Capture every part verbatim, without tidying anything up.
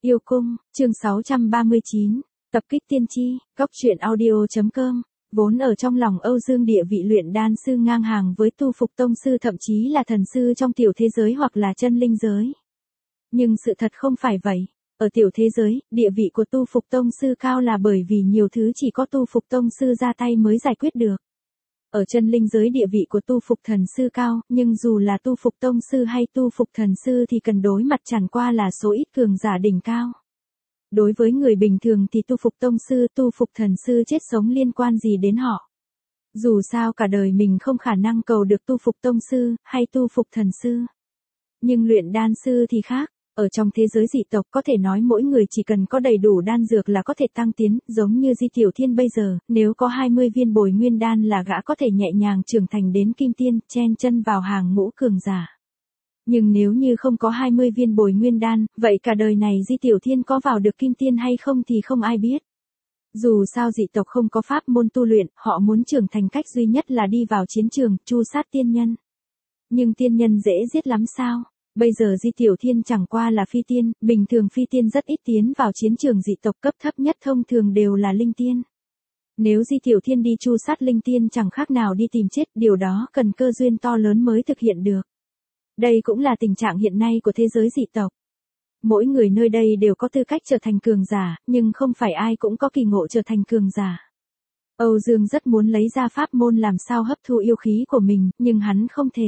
Yêu cung, chương sáu trăm ba mươi chín, tập kích tiên tri, góc truyện audio.com, vốn ở trong lòng Âu Dương địa vị luyện đan sư ngang hàng với tu phục tông sư thậm chí là thần sư trong tiểu thế giới hoặc là chân linh giới. Nhưng sự thật không phải vậy. Ở tiểu thế giới, địa vị của tu phục tông sư cao là bởi vì nhiều thứ chỉ có tu phục tông sư ra tay mới giải quyết được. Ở chân linh giới địa vị của tu phục thần sư cao, nhưng dù là tu phục tông sư hay tu phục thần sư thì cần đối mặt chẳng qua là số ít cường giả đỉnh cao. Đối với người bình thường thì tu phục tông sư, tu phục thần sư chết sống liên quan gì đến họ. Dù sao cả đời mình không khả năng cầu được tu phục tông sư, hay tu phục thần sư. Nhưng luyện đan sư thì khác. Ở trong thế giới dị tộc có thể nói mỗi người chỉ cần có đầy đủ đan dược là có thể tăng tiến, giống như Di Tiểu Thiên bây giờ, nếu có hai mươi viên bồi nguyên đan là gã có thể nhẹ nhàng trưởng thành đến kim tiên, chen chân vào hàng ngũ cường giả. Nhưng nếu như không có hai mươi viên bồi nguyên đan, vậy cả đời này Di Tiểu Thiên có vào được kim tiên hay không thì không ai biết. Dù sao dị tộc không có pháp môn tu luyện, họ muốn trưởng thành cách duy nhất là đi vào chiến trường, tru sát tiên nhân. Nhưng tiên nhân dễ giết lắm sao? Bây giờ Di Tiểu Thiên chẳng qua là phi tiên, bình thường phi tiên rất ít tiến vào chiến trường dị tộc, cấp thấp nhất thông thường đều là linh tiên. Nếu Di Tiểu Thiên đi tru sát linh tiên chẳng khác nào đi tìm chết, điều đó cần cơ duyên to lớn mới thực hiện được. Đây cũng là tình trạng hiện nay của thế giới dị tộc. Mỗi người nơi đây đều có tư cách trở thành cường giả, nhưng không phải ai cũng có kỳ ngộ trở thành cường giả. Âu Dương rất muốn lấy ra pháp môn làm sao hấp thu yêu khí của mình, nhưng hắn không thể.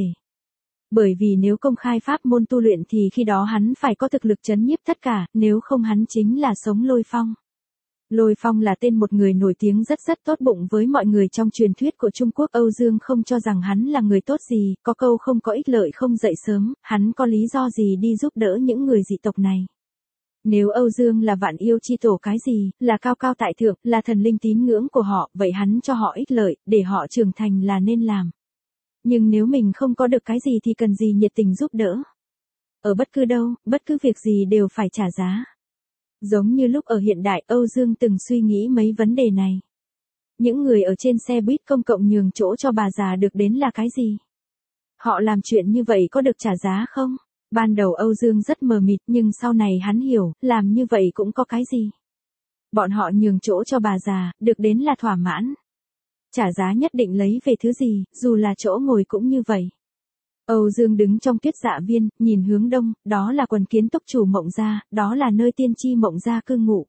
Bởi vì nếu công khai pháp môn tu luyện thì khi đó hắn phải có thực lực trấn nhiếp tất cả, nếu không hắn chính là sống Lôi Phong. Lôi Phong là tên một người nổi tiếng rất rất tốt bụng với mọi người trong truyền thuyết của Trung Quốc. Âu Dương không cho rằng hắn là người tốt gì, có câu không có ích lợi không dậy sớm, hắn có lý do gì đi giúp đỡ những người dị tộc này. Nếu Âu Dương là vạn yêu chi tổ cái gì, là cao cao tại thượng, là thần linh tín ngưỡng của họ, vậy hắn cho họ ích lợi, để họ trưởng thành là nên làm. Nhưng nếu mình không có được cái gì thì cần gì nhiệt tình giúp đỡ. Ở bất cứ đâu, bất cứ việc gì đều phải trả giá. Giống như lúc ở hiện đại, Âu Dương từng suy nghĩ mấy vấn đề này. Những người ở trên xe buýt công cộng nhường chỗ cho bà già được đến là cái gì? Họ làm chuyện như vậy có được trả giá không? Ban đầu Âu Dương rất mờ mịt nhưng sau này hắn hiểu, làm như vậy cũng có cái gì? Bọn họ nhường chỗ cho bà già, được đến là thỏa mãn. Trả giá nhất định lấy về thứ gì, dù là chỗ ngồi cũng như vậy. Âu Dương đứng trong Tuyết Dạ Viên, nhìn hướng đông, đó là quần kiến túc chủ Mộng Gia, đó là nơi tiên tri Mộng Gia cư ngụ.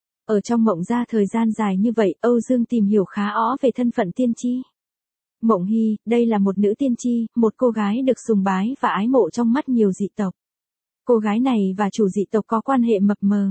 Ở trong Mộng Gia thời gian dài như vậy, Âu Dương tìm hiểu khá rõ về thân phận tiên tri. Mộng Hy, đây là một nữ tiên tri, một cô gái được sùng bái và ái mộ trong mắt nhiều dị tộc. Cô gái này và chủ dị tộc có quan hệ mập mờ.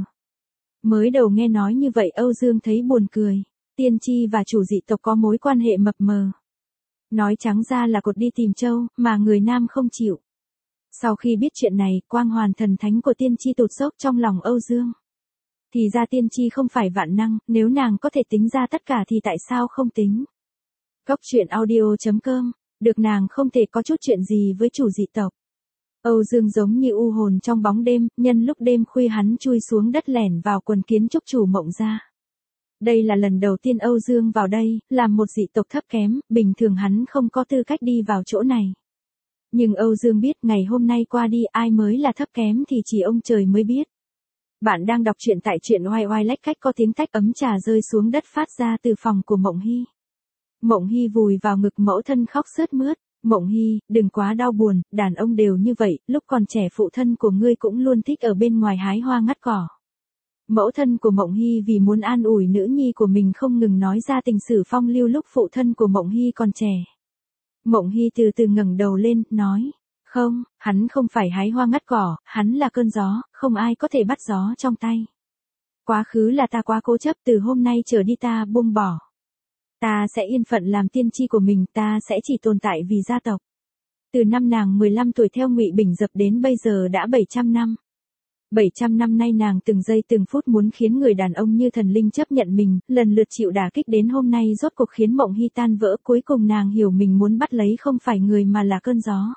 Mới đầu nghe nói như vậy Âu Dương thấy buồn cười. Tiên tri và chủ dị tộc có mối quan hệ mập mờ. Nói trắng ra là cột đi tìm trâu, mà người nam không chịu. Sau khi biết chuyện này, quang hoàn thần thánh của tiên tri tụt dốc trong lòng Âu Dương. Thì ra tiên tri không phải vạn năng, nếu nàng có thể tính ra tất cả thì tại sao không tính. Góc truyện audio.com, được nàng không thể có chút chuyện gì với chủ dị tộc. Âu Dương giống như u hồn trong bóng đêm, nhân lúc đêm khuya hắn chui xuống đất lẻn vào quần kiến trúc chủ Mộng Gia. Đây là lần đầu tiên Âu Dương vào đây, làm một dị tộc thấp kém, bình thường hắn không có tư cách đi vào chỗ này. Nhưng Âu Dương biết ngày hôm nay qua đi ai mới là thấp kém thì chỉ ông trời mới biết. Bạn đang đọc truyện tại truyện oai oai lách cách, có tiếng tách ấm trà rơi xuống đất phát ra từ phòng của Mộng Hy. Mộng Hy vùi vào ngực mẫu thân khóc sướt mướt. Mộng Hy, đừng quá đau buồn, đàn ông đều như vậy, lúc còn trẻ phụ thân của ngươi cũng luôn thích ở bên ngoài hái hoa ngắt cỏ. Mẫu thân của Mộng Hy vì muốn an ủi nữ nhi của mình không ngừng nói ra tình sử phong lưu lúc phụ thân của Mộng Hy còn trẻ. Mộng Hy từ từ ngẩng đầu lên, nói, không, hắn không phải hái hoa ngắt cỏ, hắn là cơn gió, không ai có thể bắt gió trong tay. Quá khứ là ta quá cố chấp, từ hôm nay trở đi ta buông bỏ. Ta sẽ yên phận làm tiên tri của mình, ta sẽ chỉ tồn tại vì gia tộc. Từ năm nàng mười lăm tuổi theo Ngụy Bình Dập đến bây giờ đã bảy trăm năm. bảy trăm năm nay nàng từng giây từng phút muốn khiến người đàn ông như thần linh chấp nhận mình, lần lượt chịu đả kích đến hôm nay rốt cuộc khiến Mộng Hy tan vỡ, cuối cùng nàng hiểu mình muốn bắt lấy không phải người mà là cơn gió.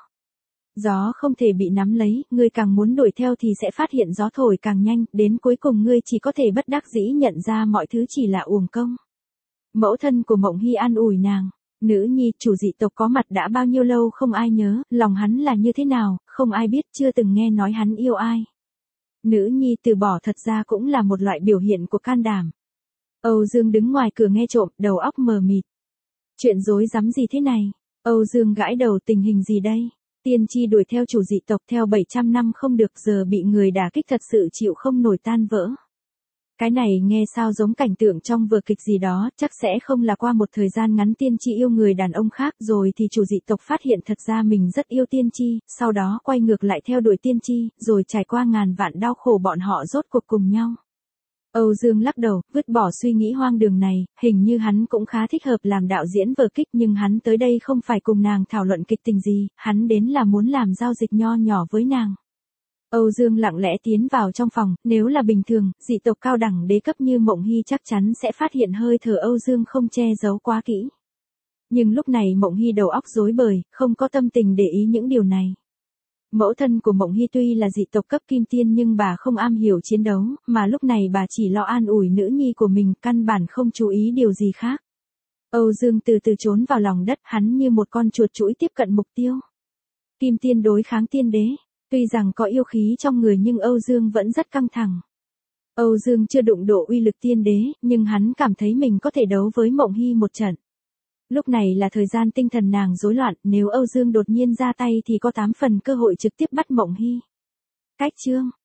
Gió không thể bị nắm lấy, ngươi càng muốn đuổi theo thì sẽ phát hiện gió thổi càng nhanh, đến cuối cùng ngươi chỉ có thể bất đắc dĩ nhận ra mọi thứ chỉ là uổng công. Mẫu thân của Mộng Hy an ủi nàng, nữ nhi, chủ dị tộc có mặt đã bao nhiêu lâu không ai nhớ, lòng hắn là như thế nào, không ai biết, chưa từng nghe nói hắn yêu ai. Nữ nhi từ bỏ thật ra cũng là một loại biểu hiện của can đảm. Âu Dương đứng ngoài cửa nghe trộm, đầu óc mờ mịt. Chuyện rối rắm gì thế này? Âu Dương gãi đầu, tình hình gì đây? Tiên tri đuổi theo chủ dị tộc theo bảy trăm năm không được, giờ bị người đả kích thật sự chịu không nổi, tan vỡ. Cái này nghe sao giống cảnh tượng trong vở kịch gì đó, chắc sẽ không là qua một thời gian ngắn tiên tri yêu người đàn ông khác rồi thì chủ dị tộc phát hiện thật ra mình rất yêu tiên tri, sau đó quay ngược lại theo đuổi tiên tri, rồi trải qua ngàn vạn đau khổ bọn họ rốt cuộc cùng nhau. Âu Dương lắc đầu, vứt bỏ suy nghĩ hoang đường này, hình như hắn cũng khá thích hợp làm đạo diễn vở kịch, nhưng hắn tới đây không phải cùng nàng thảo luận kịch tình gì, hắn đến là muốn làm giao dịch nho nhỏ với nàng. Âu Dương lặng lẽ tiến vào trong phòng, nếu là bình thường, dị tộc cao đẳng đế cấp như Mộng Hy chắc chắn sẽ phát hiện hơi thở Âu Dương không che giấu quá kỹ. Nhưng lúc này Mộng Hy đầu óc rối bời, không có tâm tình để ý những điều này. Mẫu thân của Mộng Hy tuy là dị tộc cấp kim tiên nhưng bà không am hiểu chiến đấu, mà lúc này bà chỉ lo an ủi nữ nhi của mình, căn bản không chú ý điều gì khác. Âu Dương từ từ trốn vào lòng đất, hắn như một con chuột chũi tiếp cận mục tiêu. Kim tiên đối kháng tiên đế, tuy rằng có yêu khí trong người nhưng Âu Dương vẫn rất căng thẳng. Âu Dương chưa đụng độ uy lực tiên đế, nhưng hắn cảm thấy mình có thể đấu với Mộng Hy một trận. Lúc này là thời gian tinh thần nàng rối loạn, nếu Âu Dương đột nhiên ra tay thì có tám phần cơ hội trực tiếp bắt Mộng Hy. Cách chương